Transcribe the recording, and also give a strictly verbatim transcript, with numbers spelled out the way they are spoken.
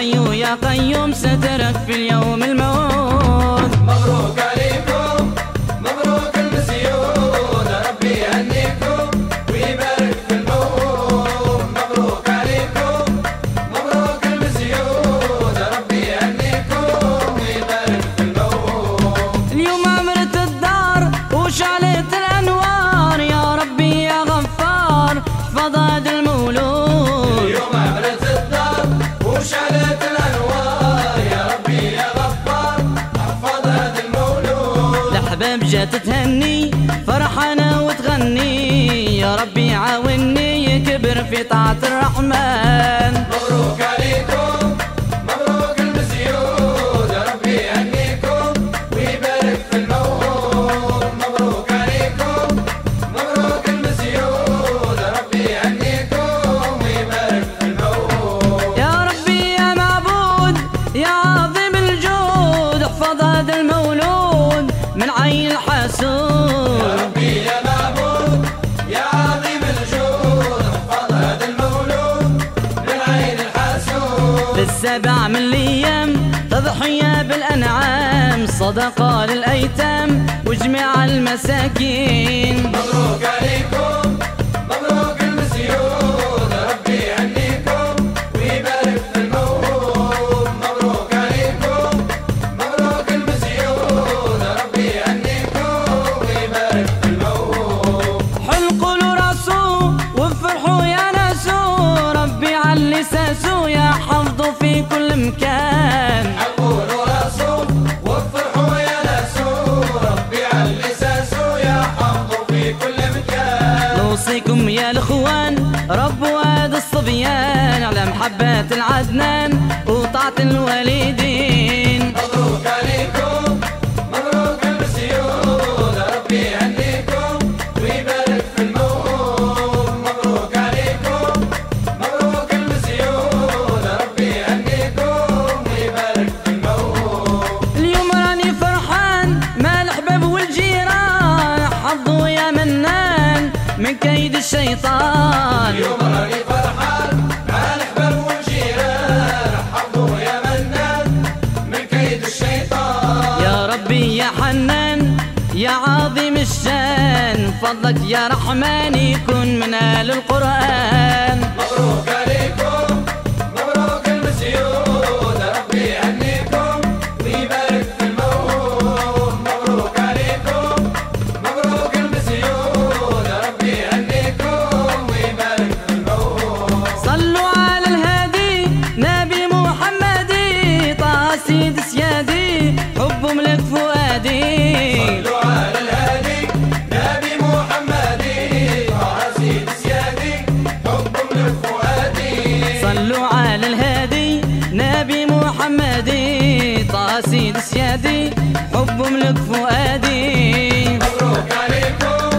حي يا قيوم سترك في اليوم الموت. مبروك عليكم مبروك المسيون، ربي يهنيكم ويبارك في الموت. مبروك عليكم مبروك المسيون، ربي يهنيكم ويبارك في الموت. اليوم عمرت الدار وشعلت الانوار، يا ربي يا غفار احفظ هذا المولود. اليوم عمرت الدار وشعلت الانوار، يا ربي يا غفار احفظ هذا المولود. الاحباب جات تهني فرحانه وتغني، يا ربي عاوني كبر في طاعه الرحمن. مبروك عليكم مبروك المسيون، ربي يهنيكم ويبارك في الموت. مبروك عليكم مبروك المسيون، ربي يهنيكم ويبارك في الموت. يا ربي يا معبود يا عظيم الجود احفظ هذا المولود من عين الحسود. يا ربي يا معبود يا عظيم الجود احفظ هذا المولود من عين الحسود. في السبع من الايام تضحية بالانعام، صدقة للايتام وجميع المساكين. مبروك عليكم مبروك المسيون، ربي يهنيكم ويبارك في الموت. مبروك عليكم مبروك المسيون، ربي يهنيكم ويبارك في الموت. حلقوا له راسه وافرحوا يا ناسو، ربي علي ساسو يا حفظه في كل مكان. حقولوا راسه وافرحوا يا ناسو، ربي علي ساسو يا حفظه في كل مكان. نوصيكم يا الاخوان ربوا هذا الصبيان على محبة العدنان وطاعة الوالدين. مبروك عليكم مبروك المسيون، ربي يهنيكم ويبارك في الموت. مبروك عليكم مبروك المسيون، ربي يهنيكم ويبارك في الموت. اليوم راني فرحان مع الاحباب والجيران، حظوا يا منان من كيد الشيطان. اليوم راني فرحان مع الاحباب والجيران، حظوا يا منان من كيد الشيطان. يا ربي يا حنان يا عظيم الشان، فضلك يا رحمن يكون من اهل القرآن. مبروك عليكم مبروك المسيون، ربي يهنيكم ويبارك في الموت. مبروك عليكم مبروك المسيون، ربي يهنيكم ويبارك في الموت. صلوا على الهادي نبي محمدي، طه سيد سيادي حب ملك فؤادي. صلوا على الهادي نبي محمدي، طه سيد سيادي حب من فؤادي. صلوا على الهادي نبي محمدي، طه سيد سيادي حب ملك فؤادي. مبروك عليكم